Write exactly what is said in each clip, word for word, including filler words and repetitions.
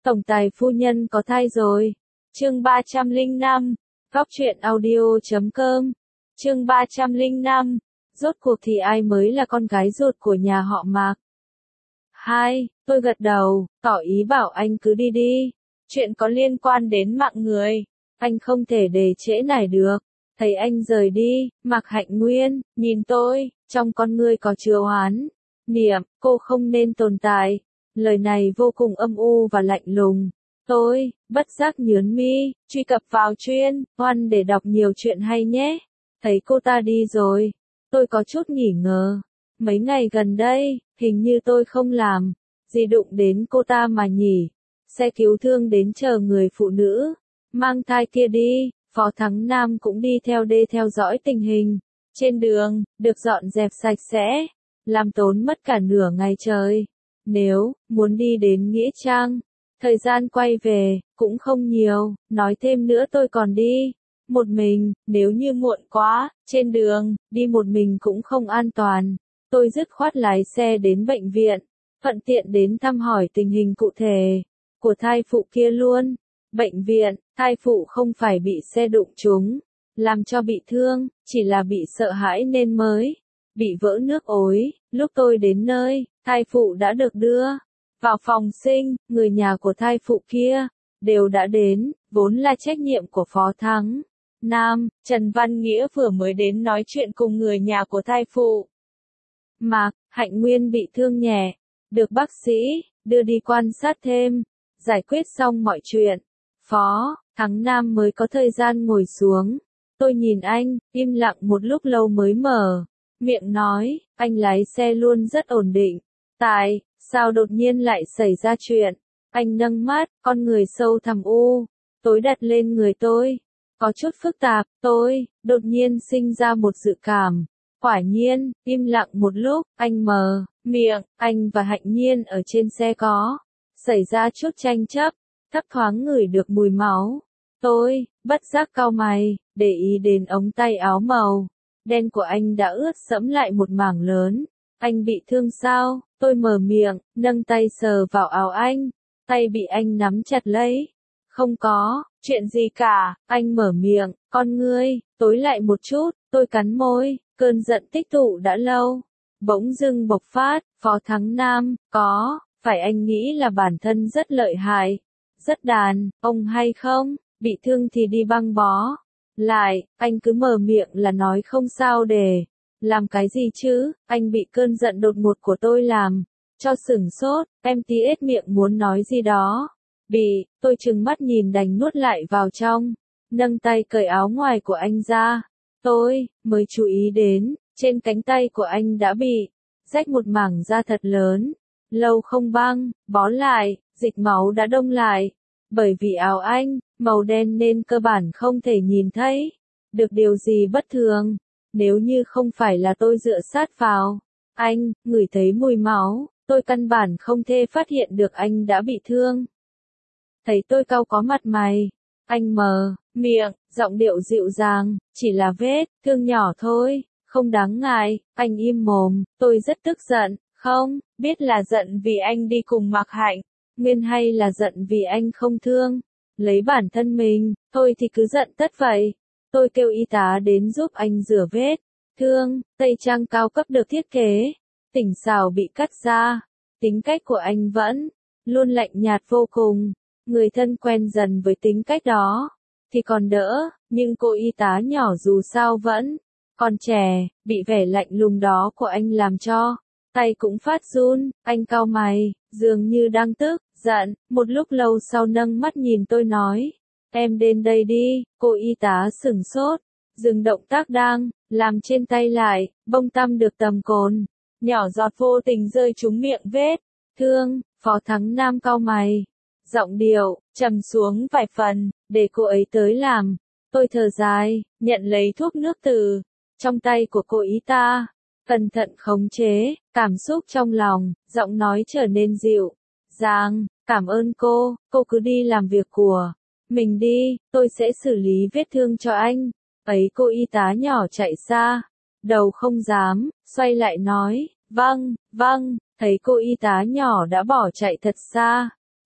Tổng tài phu nhân có thai rồi. Chương ba trăm lẻ năm, Góc truyện audio chấm com. Chương ba trăm lẻ năm, rốt cuộc thì ai mới là con gái ruột của nhà họ Mạc? Hai, tôi gật đầu, tỏ ý bảo anh cứ đi đi. Chuyện có liên quan đến mạng người, anh không thể để trễ nải được. Thấy anh rời đi, Mạc Hạnh Nguyên nhìn tôi, trong con ngươi có chứa oán niệm, cô không nên tồn tại. Lời này vô cùng âm u và lạnh lùng. Tôi bất giác nhướng mi, truy cập vào chuyên Oan để đọc nhiều chuyện hay nhé. Thấy cô ta đi rồi, tôi có chút nghỉ ngờ. Mấy ngày gần đây, hình như tôi không làm gì đụng đến cô ta mà nhỉ. Xe cứu thương đến chờ người phụ nữ mang thai kia đi. Phó Thắng Nam cũng đi theo đê theo dõi tình hình. Trên đường, được dọn dẹp sạch sẽ, làm tốn mất cả nửa ngày trời. Nếu muốn đi đến Nghĩa Trang, thời gian quay về cũng không nhiều, nói thêm nữa tôi còn đi một mình, nếu như muộn quá, trên đường, đi một mình cũng không an toàn. Tôi dứt khoát lái xe đến bệnh viện, thuận tiện đến thăm hỏi tình hình cụ thể của thai phụ kia luôn. Bệnh viện, thai phụ không phải bị xe đụng trúng, làm cho bị thương, chỉ là bị sợ hãi nên mới bị vỡ nước ối. Lúc tôi đến nơi, thai phụ đã được đưa vào phòng sinh, người nhà của thai phụ kia đều đã đến, vốn là trách nhiệm của Phó Thắng Nam. Trần Văn Nghĩa vừa mới đến nói chuyện cùng người nhà của thai phụ. Mạc Hạnh Nguyên bị thương nhẹ, được bác sĩ đưa đi quan sát thêm. Giải quyết xong mọi chuyện, Phó Thắng Nam mới có thời gian ngồi xuống. Tôi nhìn anh, im lặng một lúc lâu mới mở miệng nói, anh lái xe luôn rất ổn định. Tại sao đột nhiên lại xảy ra chuyện? Anh nâng mắt, con người sâu thẳm u tối đặt lên người tôi. Có chút phức tạp, tôi đột nhiên sinh ra một dự cảm. Quả nhiên, im lặng một lúc, anh mở miệng, anh và Hạnh Nhiên ở trên xe có xảy ra chút tranh chấp, thấp thoáng ngửi được mùi máu. Tôi bất giác cau mày, để ý đến ống tay áo màu đen của anh đã ướt sẫm lại một mảng lớn. Anh bị thương sao? Tôi mở miệng, nâng tay sờ vào áo anh. Tay bị anh nắm chặt lấy. Không có, chuyện gì cả. Anh mở miệng, con ngươi tối lại một chút. Tôi cắn môi, cơn giận tích tụ đã lâu bỗng dưng bộc phát. Phó Thắng Nam, có phải anh nghĩ là bản thân rất lợi hại, rất đàn ông hay không? Bị thương thì đi băng bó lại, anh cứ mở miệng là nói không sao để làm cái gì chứ? Anh bị cơn giận đột ngột của tôi làm cho sửng sốt. Em tí ết miệng muốn nói gì đó. Bị, tôi trừng mắt nhìn đành nuốt lại vào trong, nâng tay cởi áo ngoài của anh ra. Tôi mới chú ý đến, trên cánh tay của anh đã bị rách một mảng da thật lớn. Lâu không băng bó lại, dịch máu đã đông lại. Bởi vì áo anh màu đen nên cơ bản không thể nhìn thấy được điều gì bất thường. Nếu như không phải là tôi dựa sát vào anh, ngửi thấy mùi máu, tôi căn bản không thể phát hiện được anh đã bị thương. Thấy tôi cau có mặt mày, anh mở miệng, giọng điệu dịu dàng, chỉ là vết thương nhỏ thôi, không đáng ngại. Anh im mồm, tôi rất tức giận, không biết là giận vì anh đi cùng Mạc Hạnh Nguyên hay là giận vì anh không thương lấy bản thân mình. Thôi thì cứ giận tất vậy. Tôi kêu y tá đến giúp anh rửa vết thương. Tây trang cao cấp được thiết kế tỉnh xảo bị cắt ra. Tính cách của anh vẫn luôn lạnh nhạt vô cùng. Người thân quen dần với tính cách đó thì còn đỡ, nhưng cô y tá nhỏ dù sao vẫn còn trẻ, bị vẻ lạnh lùng đó của anh làm cho tay cũng phát run. Anh cau mày, dường như đang tức giận. Một lúc lâu sau nâng mắt nhìn tôi nói, em đến đây đi. Cô y tá sửng sốt, dừng động tác đang làm trên tay lại, bông tăm được tầm cồn nhỏ giọt vô tình rơi trúng miệng vết thương. Phó Thắng Nam cau mày, giọng điệu trầm xuống vài phần, để cô ấy tới làm. Tôi thở dài, nhận lấy thuốc nước từ trong tay của cô y tá, cẩn thận khống chế cảm xúc trong lòng, giọng nói trở nên dịu dàng. Cảm ơn cô, cô cứ đi làm việc của mình đi, tôi sẽ xử lý vết thương cho anh. Ấy cô y tá nhỏ chạy xa, đầu không dám xoay lại nói, vâng, vâng. Thấy cô y tá nhỏ đã bỏ chạy thật xa,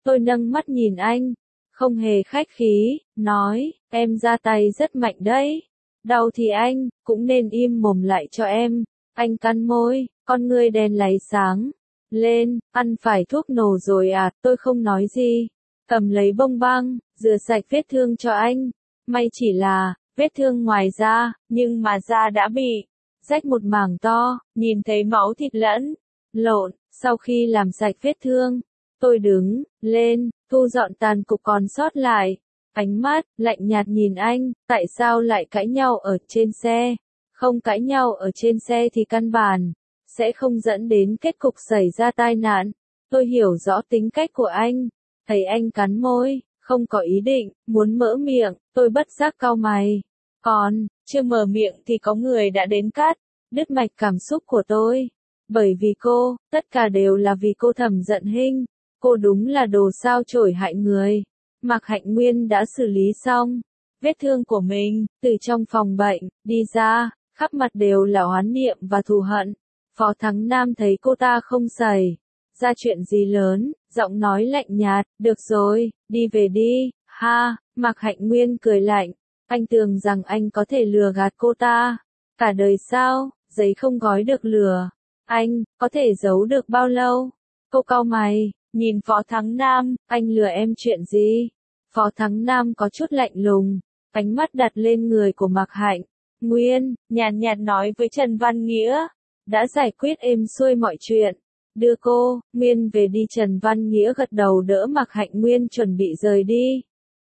Tôi nâng mắt nhìn anh, không hề khách khí, nói, em ra tay rất mạnh đấy. Đau thì anh, cũng nên im mồm lại cho em. Anh cắn môi, con ngươi đen láy sáng. Lên, ăn phải thuốc nổ rồi à, tôi không nói gì. Cầm lấy bông băng, rửa sạch vết thương cho anh. May chỉ là, vết thương ngoài da, nhưng mà da đã bị rách một mảng to, nhìn thấy máu thịt lẫn lộn. Sau khi làm sạch vết thương, tôi đứng lên, thu dọn tàn cục còn sót lại. Ánh mắt lạnh nhạt nhìn anh, tại sao lại cãi nhau ở trên xe? Không cãi nhau ở trên xe thì căn bản sẽ không dẫn đến kết cục xảy ra tai nạn. Tôi hiểu rõ tính cách của anh, thấy anh cắn môi, không có ý định muốn mở miệng, tôi bất giác cau mày. Còn chưa mở miệng thì có người đã đến cắt đứt mạch cảm xúc của tôi. Bởi vì cô, tất cả đều là vì cô Thẩm Dận Hinh. Cô đúng là đồ sao chổi hại người. Mạc Hạnh Nguyên đã xử lý xong vết thương của mình, từ trong phòng bệnh đi ra, khắp mặt đều là oán niệm và thù hận. Phó Thắng Nam thấy cô ta không xảy ra chuyện gì lớn, giọng nói lạnh nhạt, được rồi, đi về đi. Ha, Mạc Hạnh Nguyên cười lạnh, anh tưởng rằng anh có thể lừa gạt cô ta cả đời sao? Giấy không gói được lửa, anh có thể giấu được bao lâu? Cô cau mày, nhìn Phó Thắng Nam, anh lừa em chuyện gì? Phó Thắng Nam có chút lạnh lùng, ánh mắt đặt lên người của Mạc Hạnh Nguyên, nhàn nhạt nói với Trần Văn Nghĩa, đã giải quyết êm xuôi mọi chuyện, đưa cô Nguyên về đi. Trần Văn Nghĩa gật đầu đỡ Mạc Hạnh Nguyên chuẩn bị rời đi.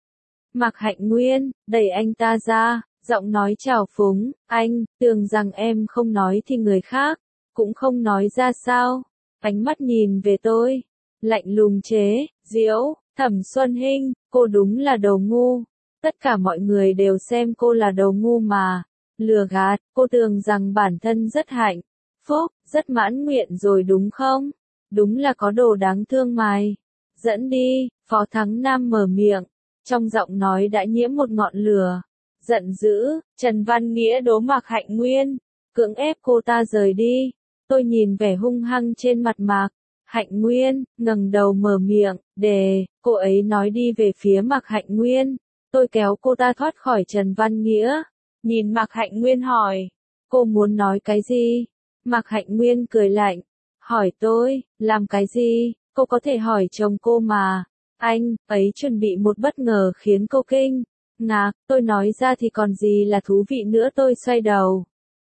Mạc Hạnh Nguyên đẩy anh ta ra, giọng nói trào phúng, anh tưởng rằng em không nói thì người khác cũng không nói ra sao? Ánh mắt nhìn về tôi, lạnh lùng chế giễu. Thẩm Xuân Hinh, cô đúng là đầu ngu. Tất cả mọi người đều xem cô là đầu ngu mà. Lừa gạt, cô tưởng rằng bản thân rất hạnh phúc, rất mãn nguyện rồi đúng không? Đúng là có đồ đáng thương mày. Dẫn đi, Phó Thắng Nam mở miệng, trong giọng nói đã nhiễm một ngọn lửa. Giận dữ, Trần Văn Nghĩa đố Mạc Hạnh Nguyên, cưỡng ép cô ta rời đi. Tôi nhìn vẻ hung hăng trên mặt Mạc Hạnh Nguyên, ngẩng đầu mở miệng, để cô ấy nói đi về phía Mạc Hạnh Nguyên. Tôi kéo cô ta thoát khỏi Trần Văn Nghĩa, nhìn Mạc Hạnh Nguyên hỏi, cô muốn nói cái gì? Mạc Hạnh Nguyên cười lạnh, hỏi tôi, làm cái gì? Cô có thể hỏi chồng cô mà. Anh ấy chuẩn bị một bất ngờ khiến cô kinh ngạc. Tôi nói ra thì còn gì là thú vị nữa. Tôi xoay đầu,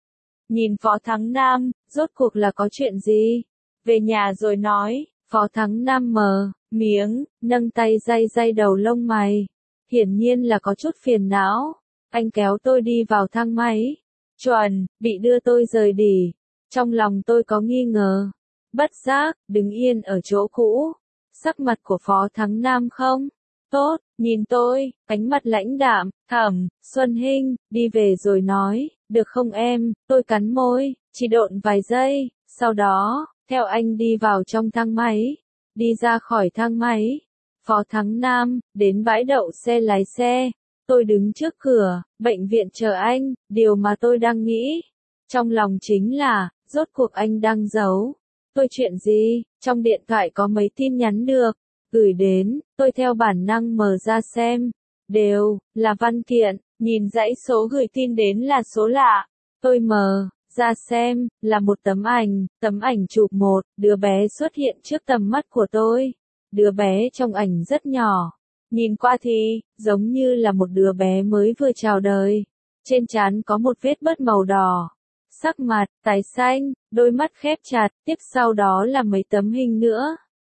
nhìn Phó Thắng Nam, rốt cuộc là có chuyện gì? Về nhà rồi nói. Phó Thắng Nam mở miếng, nâng tay day day đầu lông mày, hiển nhiên là có chút phiền não. Anh kéo tôi đi vào thang máy, chuẩn bị đưa tôi rời đi. Trong lòng tôi có nghi ngờ, bất giác đứng yên ở chỗ cũ. Sắc mặt của Phó Thắng Nam không tốt, nhìn tôi, ánh mắt lãnh đạm. Thẩm Xuân Hinh đi về rồi nói, được không em? Tôi cắn môi, chỉ độn vài giây, sau đó theo anh đi vào trong thang máy, đi ra khỏi thang máy. Phó Thắng Nam đến bãi đậu xe lái xe. Tôi đứng trước cửa bệnh viện chờ anh. Điều mà tôi đang nghĩ trong lòng chính là, rốt cuộc anh đang giấu tôi chuyện gì? Trong điện thoại có mấy tin nhắn được gửi đến. Tôi theo bản năng mở ra xem, đều là văn kiện. Nhìn dãy số gửi tin đến là số lạ. Tôi mở ra xem, là một tấm ảnh. Tấm ảnh chụp một đứa bé xuất hiện trước tầm mắt của tôi. Đứa bé trong ảnh rất nhỏ, nhìn qua thì giống như là một đứa bé mới vừa chào đời. Trên trán có một vết bớt màu đỏ, sắc mặt tái xanh, đôi mắt khép chặt. Tiếp sau đó là mấy tấm hình nữa,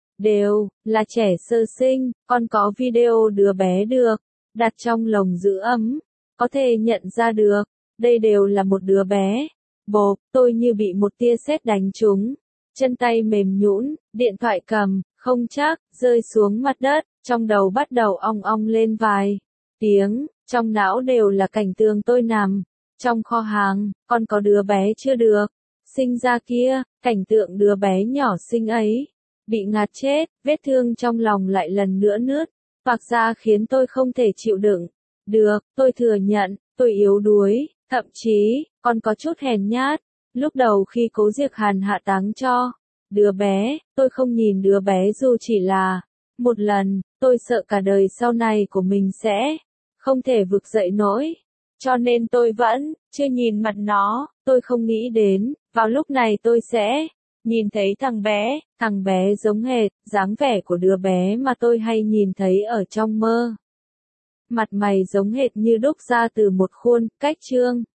đều là trẻ sơ sinh. Còn có video đứa bé được đặt trong lồng giữ ấm, có thể nhận ra được đây đều là một đứa bé. Bộp, tôi như bị một tia sét đánh trúng, chân tay mềm nhũn, điện thoại cầm không chắc rơi xuống mặt đất. Trong đầu bắt đầu ong ong lên vài tiếng, trong não đều là cảnh tượng tôi nằm trong kho hàng, còn có đứa bé chưa được sinh ra kia. Cảnh tượng đứa bé nhỏ xinh ấy bị ngạt chết, vết thương trong lòng lại lần nữa nứt toạc ra khiến tôi không thể chịu đựng được. Tôi thừa nhận, tôi yếu đuối, thậm chí còn có chút hèn nhát. Lúc đầu khi Cố Diệc Hàn hạ táng cho đứa bé, tôi không nhìn đứa bé dù chỉ là Một lần, tôi sợ cả đời sau này của mình sẽ không thể vực dậy nổi. Cho nên tôi vẫn chưa nhìn mặt nó, tôi không nghĩ đến, vào lúc này tôi sẽ nhìn thấy thằng bé, thằng bé giống hệt, dáng vẻ của đứa bé mà tôi hay nhìn thấy ở trong mơ. Mặt mày giống hệt như đúc ra từ một khuôn, cách trương.